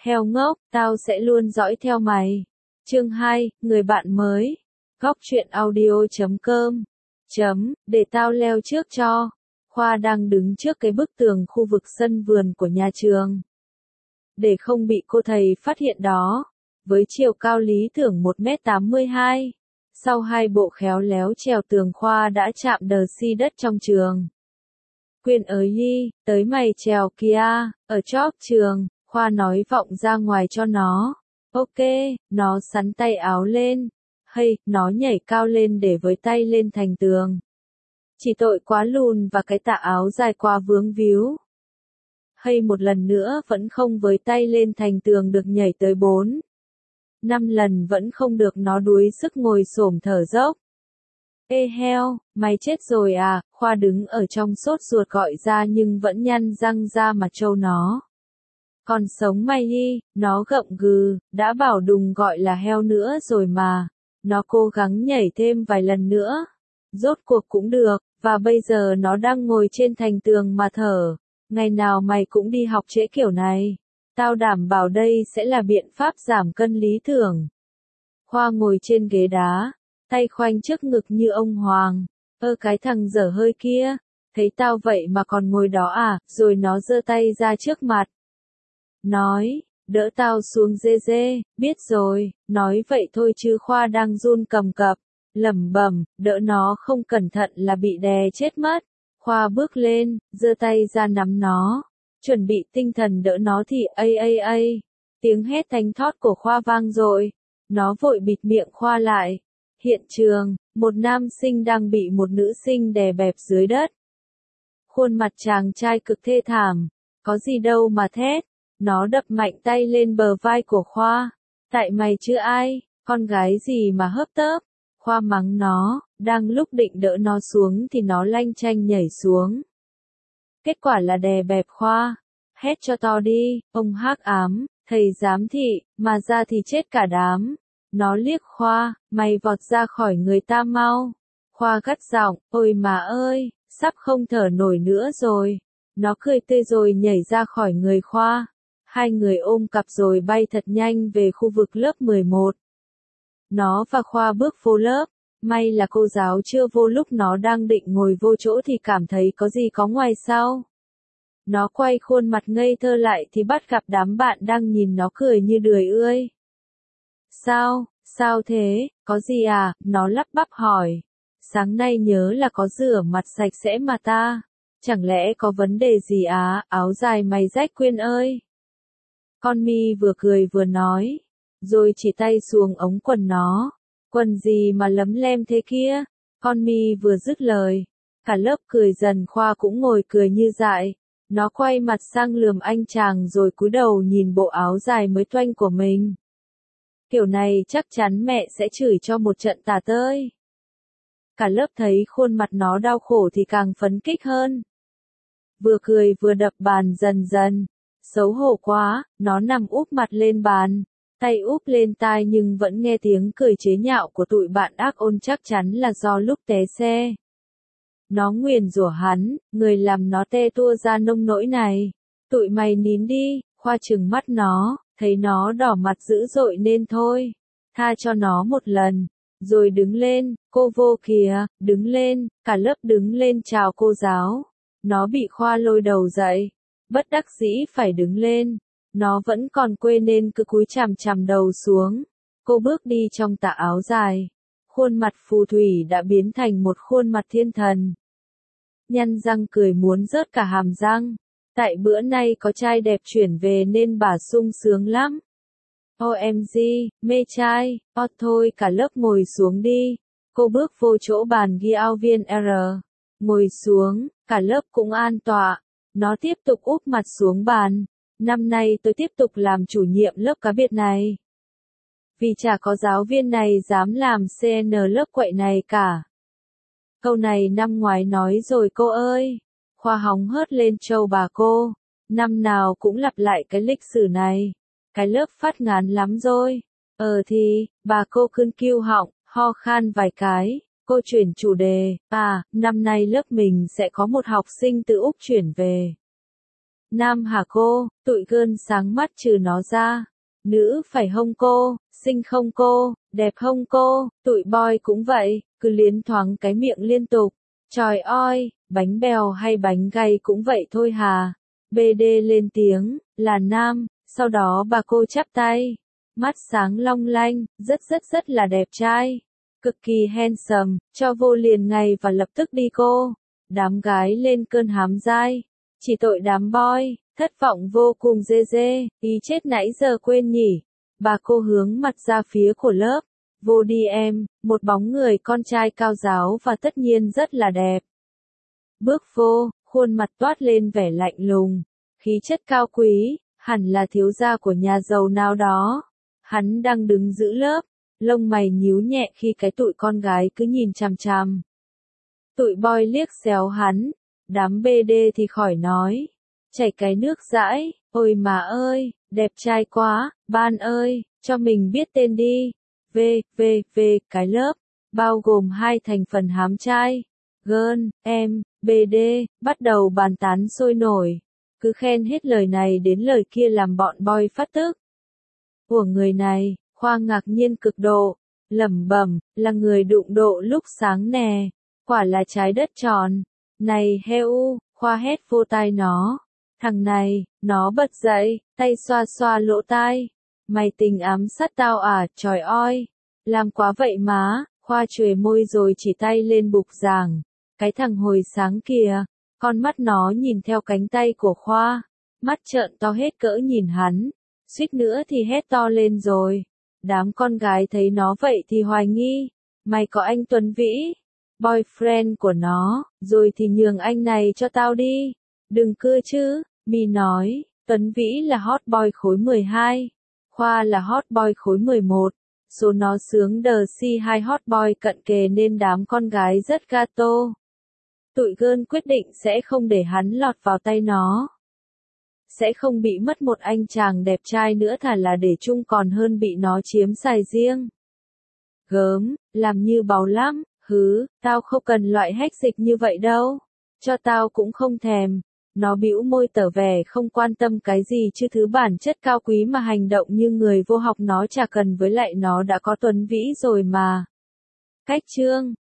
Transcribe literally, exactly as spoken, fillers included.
Heo ngốc, tao sẽ luôn dõi theo mày. Chương hai, người bạn mới. Góc truyện audio chấm com. Chấm, để tao leo trước cho. Khoa đang đứng trước cái bức tường khu vực sân vườn của nhà trường. Để không bị cô thầy phát hiện đó, với chiều cao lý tưởng một mét tám mươi hai, sau hai bộ khéo léo trèo tường Khoa đã chạm đờ si đất trong trường. Quyên ới Nhi, tới mày trèo kìa, ở chóp trường, Khoa nói vọng ra ngoài cho nó. Ok, nó sắn tay áo lên. Hay, nó nhảy cao lên để với tay lên thành tường. Chỉ tội quá lùn và cái tà áo dài quá vướng víu. Hay một lần nữa vẫn không với tay lên thành tường được nhảy tới bốn. Năm lần vẫn không được nó đuối sức ngồi xổm thở dốc. Ê heo, mày chết rồi à, Khoa đứng ở trong sốt ruột gọi ra nhưng vẫn nhăn răng ra mà trâu nó. Còn sống mày đi, nó gậm gừ, đã bảo đừng gọi là heo nữa rồi mà. Nó cố gắng nhảy thêm vài lần nữa. Rốt cuộc cũng được, và bây giờ nó đang ngồi trên thành tường mà thở. Ngày nào mày cũng đi học trễ kiểu này. Tao đảm bảo đây sẽ là biện pháp giảm cân lý tưởng. Khoa ngồi trên ghế đá, tay khoanh trước ngực như ông Hoàng. Ơ cái thằng dở hơi kia, thấy tao vậy mà còn ngồi đó à, rồi nó giơ tay ra trước mặt. Nói, đỡ tao xuống dê dê, biết rồi, nói vậy thôi chứ Khoa đang run cầm cập, lẩm bẩm, đỡ nó không cẩn thận là bị đè chết mất. Khoa bước lên, giơ tay ra nắm nó, chuẩn bị tinh thần đỡ nó thì ây ây ây, tiếng hét thánh thót của Khoa vang dội, nó vội bịt miệng Khoa lại. Hiện trường, một nam sinh đang bị một nữ sinh đè bẹp dưới đất. Khuôn mặt chàng trai cực thê thảm, có gì đâu mà thét. Nó đập mạnh tay lên bờ vai của Khoa. Tại mày chứ ai, con gái gì mà hớp tớp. Khoa mắng nó, đang lúc định đỡ nó xuống thì nó lanh chanh nhảy xuống. Kết quả là đè bẹp Khoa. Hét cho to đi, ông hắc ám, thầy giám thị, mà ra thì chết cả đám. Nó liếc Khoa, mày vọt ra khỏi người ta mau. Khoa gắt giọng, ôi mà ơi, sắp không thở nổi nữa rồi. Nó cười tươi rồi nhảy ra khỏi người Khoa. Hai người ôm cặp rồi bay thật nhanh về khu vực lớp mười một. Nó và Khoa bước vô lớp, may là cô giáo chưa vô lúc nó đang định ngồi vô chỗ thì cảm thấy có gì có ngoài sau. Nó quay khuôn mặt ngây thơ lại thì bắt gặp đám bạn đang nhìn nó cười như đười ươi. Sao, sao thế, có gì à, nó lắp bắp hỏi. Sáng nay nhớ là có rửa mặt sạch sẽ mà ta, chẳng lẽ có vấn đề gì á, áo dài mày rách Quyên ơi. Con Mi vừa cười vừa nói, rồi chỉ tay xuống ống quần nó. Quần gì mà lấm lem thế kia? Con Mi vừa dứt lời, cả lớp cười dần. Khoa cũng ngồi cười như dại. Nó quay mặt sang lườm anh chàng rồi cúi đầu nhìn bộ áo dài mới toanh của mình. Kiểu này chắc chắn mẹ sẽ chửi cho một trận tả tơi. Cả lớp thấy khuôn mặt nó đau khổ thì càng phấn kích hơn. Vừa cười vừa đập bàn dần dần. Xấu hổ quá, nó nằm úp mặt lên bàn, tay úp lên tai nhưng vẫn nghe tiếng cười chế nhạo của tụi bạn ác ôn, chắc chắn là do lúc té xe. Nó nguyền rủa hắn, người làm nó te tua ra nông nỗi này. Tụi mày nín đi, Khoa trừng mắt nó, thấy nó đỏ mặt dữ dội nên thôi. Tha cho nó một lần, rồi đứng lên, cô vô kìa, đứng lên, cả lớp đứng lên chào cô giáo. Nó bị Khoa lôi đầu dậy. Bất đắc dĩ phải đứng lên, nó vẫn còn quê nên cứ cúi chằm chằm đầu xuống. Cô bước đi trong tà áo dài, khuôn mặt phù thủy đã biến thành một khuôn mặt thiên thần. Nhăn răng cười muốn rớt cả hàm răng, tại bữa nay có trai đẹp chuyển về nên bà sung sướng lắm. ô em giê, mê trai, o thôi cả lớp ngồi xuống đi. Cô bước vô chỗ bàn ghi ao viên R, ngồi xuống, cả lớp cũng an tọa. Nó tiếp tục úp mặt xuống bàn. Năm nay tôi tiếp tục làm chủ nhiệm lớp cá biệt này. Vì chả có giáo viên này dám làm xê en lớp quậy này cả. Câu này năm ngoái nói rồi cô ơi. Khoa hóng hớt lên trâu bà cô. Năm nào cũng lặp lại cái lịch sử này. Cái lớp phát ngán lắm rồi. Ờ thì, bà cô cưng kiêu họng, ho khan vài cái. Cô chuyển chủ đề, à, năm nay lớp mình sẽ có một học sinh từ Úc chuyển về. Nam hả cô, tụi gơn sáng mắt trừ nó ra. Nữ phải hông cô, xinh không cô, đẹp không cô, tụi boy cũng vậy, cứ liến thoáng cái miệng liên tục. Trời ơi, bánh bèo hay bánh gay cũng vậy thôi hà. bê đê lên tiếng, là nam, sau đó bà cô chắp tay. Mắt sáng long lanh, rất rất rất là đẹp trai. Cực kỳ handsome, cho vô liền ngay và lập tức đi cô. Đám gái lên cơn hám dai. Chỉ tội đám boy, thất vọng vô cùng dê dê, ý chết nãy giờ quên nhỉ. Bà cô hướng mặt ra phía của lớp. Vô đi em, một bóng người con trai cao giáo và tất nhiên rất là đẹp. Bước vô, khuôn mặt toát lên vẻ lạnh lùng, khí chất cao quý, hẳn là thiếu gia của nhà giàu nào đó. Hắn đang đứng giữ lớp, lông mày nhíu nhẹ khi cái tụi con gái cứ nhìn chằm chằm. Tụi boy liếc xéo hắn, đám bê đê thì khỏi nói. Chảy cái nước dãi, ôi mà ơi, đẹp trai quá, ban ơi, cho mình biết tên đi. V, V, V, cái lớp, bao gồm hai thành phần hám trai, gơn, em, bê đê, bắt đầu bàn tán sôi nổi. Cứ khen hết lời này đến lời kia làm bọn boy phát tức. Của người này, Khoa ngạc nhiên cực độ, lẩm bẩm, là người đụng độ lúc sáng nè, quả là trái đất tròn. Này heo, Khoa hét vô tai nó. Thằng này, nó bật dậy, tay xoa xoa lỗ tai. Mày tình ám sát tao à, trời ơi. Làm quá vậy má, Khoa chuề môi rồi chỉ tay lên bục giảng. Cái thằng hồi sáng kìa, con mắt nó nhìn theo cánh tay của Khoa. Mắt trợn to hết cỡ nhìn hắn, suýt nữa thì hét to lên rồi. Đám con gái thấy nó vậy thì hoài nghi. Mày có anh Tuấn Vĩ, boyfriend của nó, rồi thì nhường anh này cho tao đi. Đừng cưa chứ, Mi nói, Tuấn Vĩ là hot boy khối mười hai, Khoa là hot boy khối mười một. Số nó sướng đờ si hai hot boy cận kề nên đám con gái rất gato. Tụi gơn quyết định sẽ không để hắn lọt vào tay nó. Sẽ không bị mất một anh chàng đẹp trai nữa, thà là để chung còn hơn bị nó chiếm xài riêng. Gớm, làm như báu lắm, hứ, tao không cần loại hách dịch như vậy đâu. Cho tao cũng không thèm. Nó bĩu môi tỏ vẻ không quan tâm cái gì chứ thứ bản chất cao quý mà hành động như người vô học nó chả cần, với lại nó đã có Tuấn Vĩ rồi mà. Cách chương